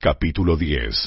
Capítulo 10.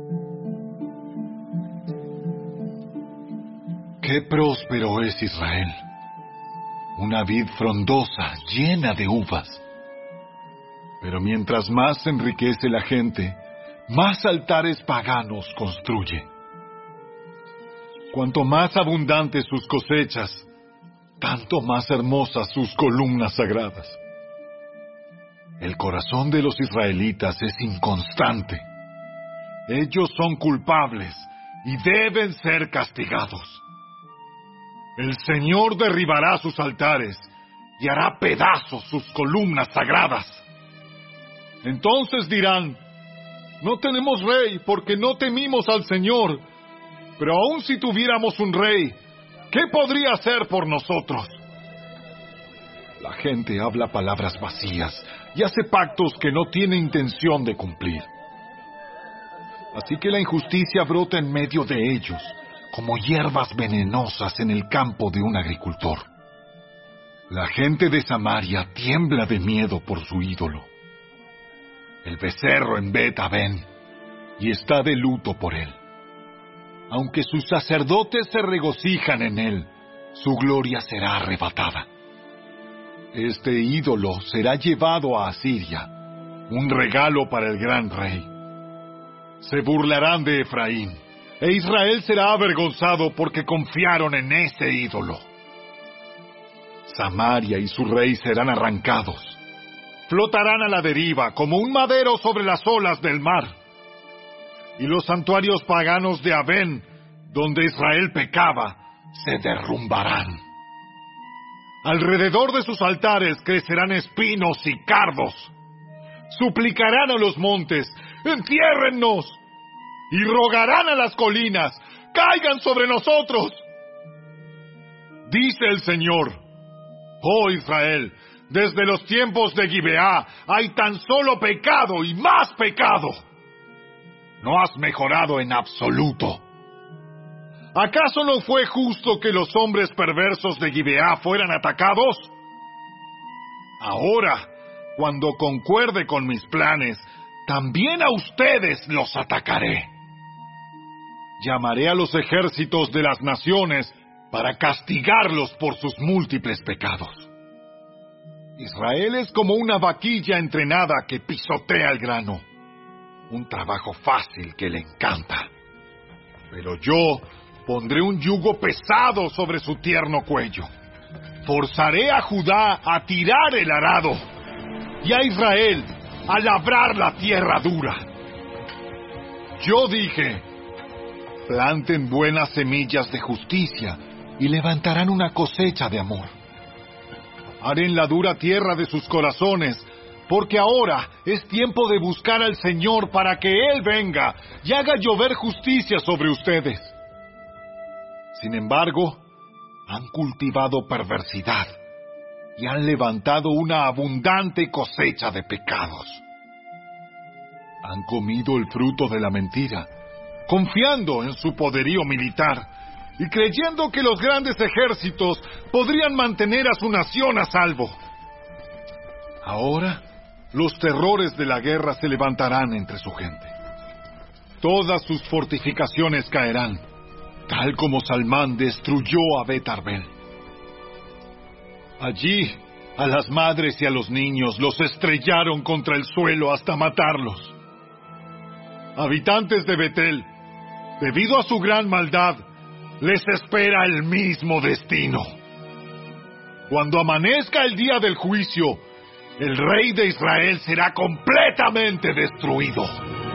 ¡Qué próspero es Israel! Una vid frondosa, llena de uvas. Pero mientras más se enriquece la gente, más altares paganos construye. Cuanto más abundantes sus cosechas, tanto más hermosas sus columnas sagradas. El corazón de los israelitas es inconstante. Ellos son culpables y deben ser castigados. El Señor derribará sus altares y hará pedazos sus columnas sagradas. Entonces dirán: no tenemos rey porque no temimos al Señor. Pero aun si tuviéramos un rey, ¿qué podría hacer por nosotros? La gente habla palabras vacías y hace pactos que no tiene intención de cumplir. Así que la injusticia brota en medio de ellos, como hierbas venenosas en el campo de un agricultor. La gente de Samaria tiembla de miedo por su ídolo, el becerro en Bet-Aven, y está de luto por él. Aunque sus sacerdotes se regocijan en él, su gloria será arrebatada. Este ídolo será llevado a Asiria, un regalo para el gran rey. Se burlarán de Efraín, e Israel será avergonzado porque confiaron en ese ídolo. Samaria y su rey serán arrancados. Flotarán a la deriva como un madero sobre las olas del mar. Y los santuarios paganos de Avén, donde Israel pecaba, se derrumbarán. Alrededor de sus altares crecerán espinos y cardos. Suplicarán a los montes: entiérrennos. Y rogarán a las colinas: caigan sobre nosotros. Dice el Señor: oh Israel, desde los tiempos de Gibeá hay tan solo pecado y más pecado. No has mejorado en absoluto. ¿Acaso no fue justo que los hombres perversos de Gibeá fueran atacados? Ahora, cuando concuerde con mis planes, también a ustedes los atacaré. Llamaré a los ejércitos de las naciones para castigarlos por sus múltiples pecados. Israel es como una vaquilla entrenada que pisotea el grano, un trabajo fácil que le encanta. Pero yo pondré un yugo pesado sobre su tierno cuello. Forzaré a Judá a tirar el arado y a Israel a labrar la tierra dura. Yo dije: planten buenas semillas de justicia y levantarán una cosecha de amor. Haré en la dura tierra de sus corazones, porque ahora es tiempo de buscar al Señor para que Él venga y haga llover justicia sobre ustedes. Sin embargo, han cultivado perversidad y han levantado una abundante cosecha de pecados. Han comido el fruto de la mentira, confiando en su poderío militar y creyendo que los grandes ejércitos podrían mantener a su nación a salvo. Ahora, los terrores de la guerra se levantarán entre su gente. Todas sus fortificaciones caerán, tal como Salmán destruyó a Bet-Arbel. Allí, a las madres y a los niños los estrellaron contra el suelo hasta matarlos. Habitantes de Betel, debido a su gran maldad, les espera el mismo destino. Cuando amanezca el día del juicio, el rey de Israel será completamente destruido.